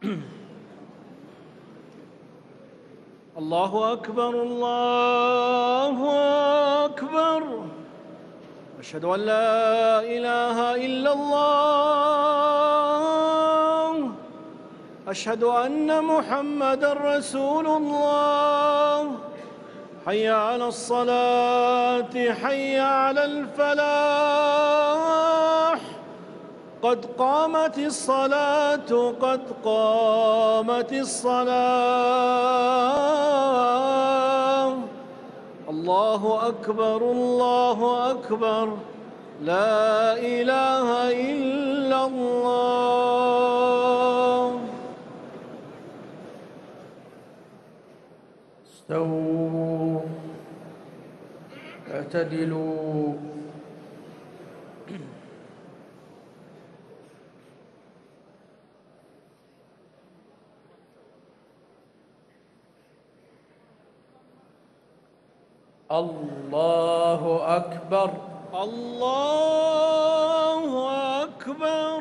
الله أكبر الله أكبر. أشهد أن لا إله إلا الله. أشهد أن محمدًا رسول الله. حي على الصلاة حي على الفلاح. قد قامت الصلاة قد قامت الصلاة. الله أكبر الله أكبر. لا إله إلا الله. استووا اعتدلوا. الله أكبر الله أكبر.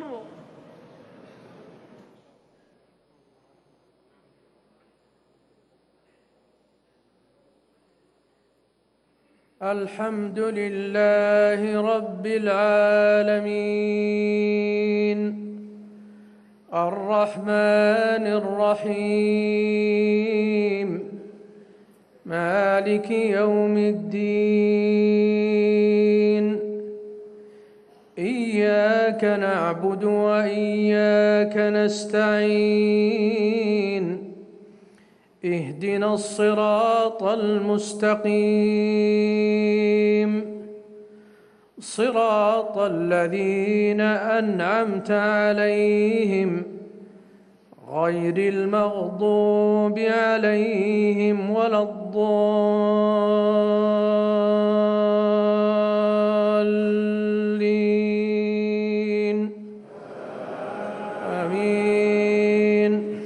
الحمد لله رب العالمين الرحمن الرحيم مالك يوم الدين. إياك نعبد وإياك نستعين. اهدنا الصراط المستقيم صراط الذين أنعمت عليهم غير المغضوب عليهم ولا الضالين. آمين.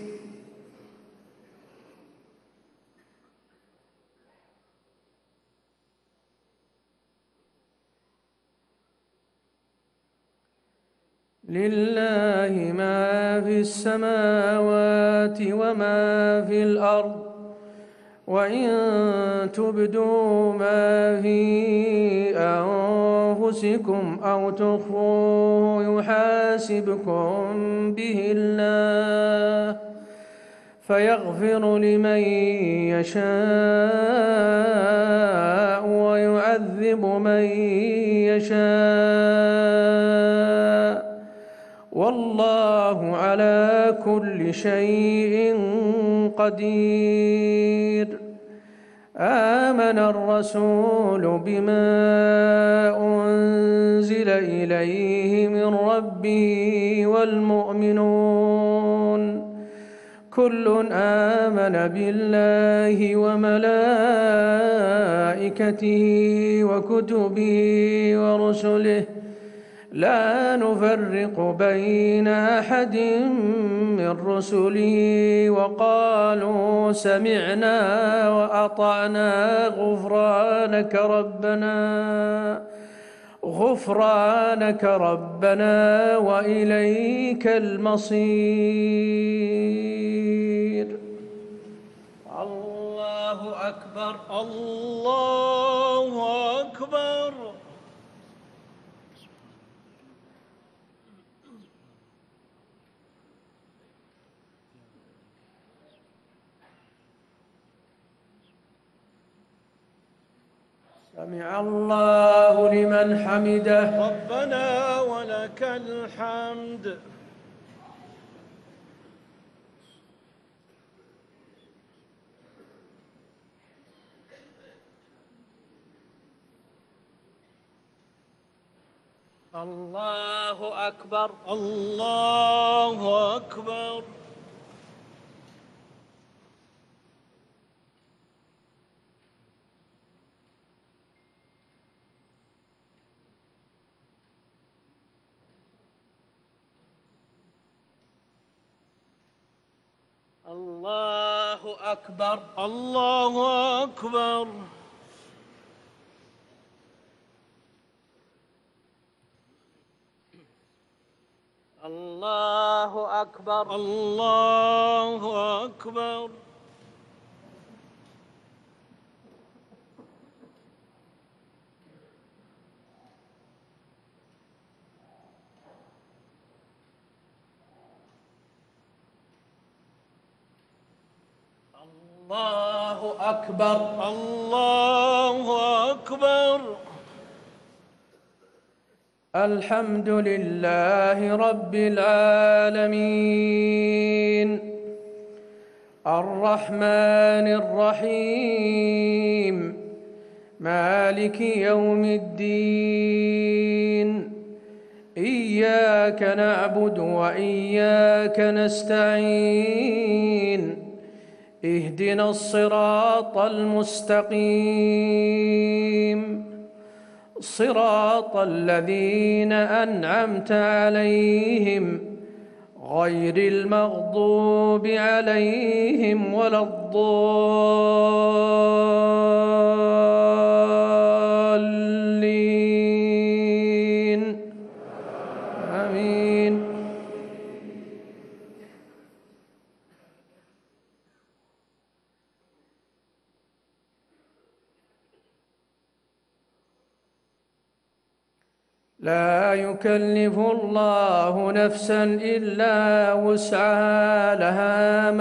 لله ما في السماوات وما في الأرض وإن تبدوا ما في أنفسكم أو تخفوه يحاسبكم به الله فيغفر لمن يشاء ويعذب من يشاء والله على كل شيء قدير. آمن الرسول بما أنزل إليه من ربه والمؤمنون كل آمن بالله وملائكته وكتبه ورسله لا نفرق بين أحد من رسله وقالوا سمعنا وأطعنا غفرانك ربنا وإليك المصير. الله أكبر الله أكبر. سمع الله لمن حمده. ربنا ولك الحمد. الله أكبر الله أكبر. الله أكبر الله أكبر. الله أكبر. الله أكبر. الله أكبر. الله أكبر. الحمد لله رب العالمين الرحمن الرحيم مالك يوم الدين إياك نعبد وإياك نستعين اهدنا الصراط المستقيم صراط الذين أنعمت عليهم غير المغضوب عليهم ولا الضالين آمين. لا يكلف الله نفسا إلا وسعها لها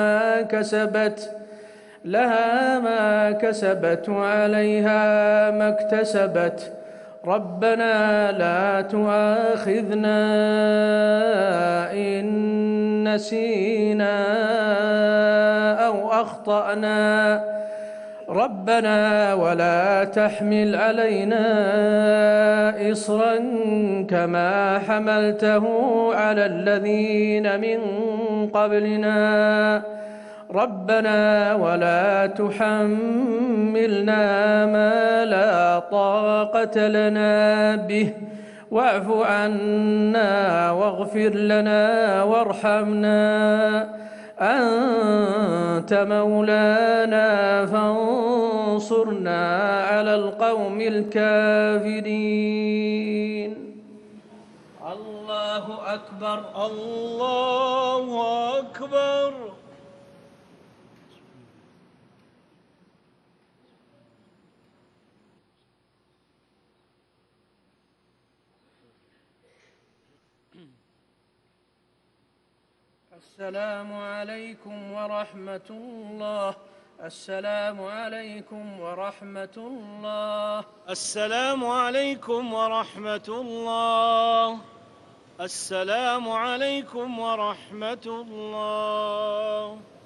ما كسبت وعليها ما اكتسبت ربنا لا تؤاخذنا إن نسينا أو أخطأنا ربنا ولا تحمل علينا إصرا كما حملته على الذين من قبلنا ربنا ولا تحملنا ما لا طاقة لنا به واعف عنا واغفر لنا وارحمنا أنت مولانا فانصرنا على القوم الكافرين. الله أكبر. الله أكبر. السلام عليكم ورحمة الله. السلام عليكم ورحمة الله. السلام عليكم ورحمة الله. السلام عليكم ورحمة الله.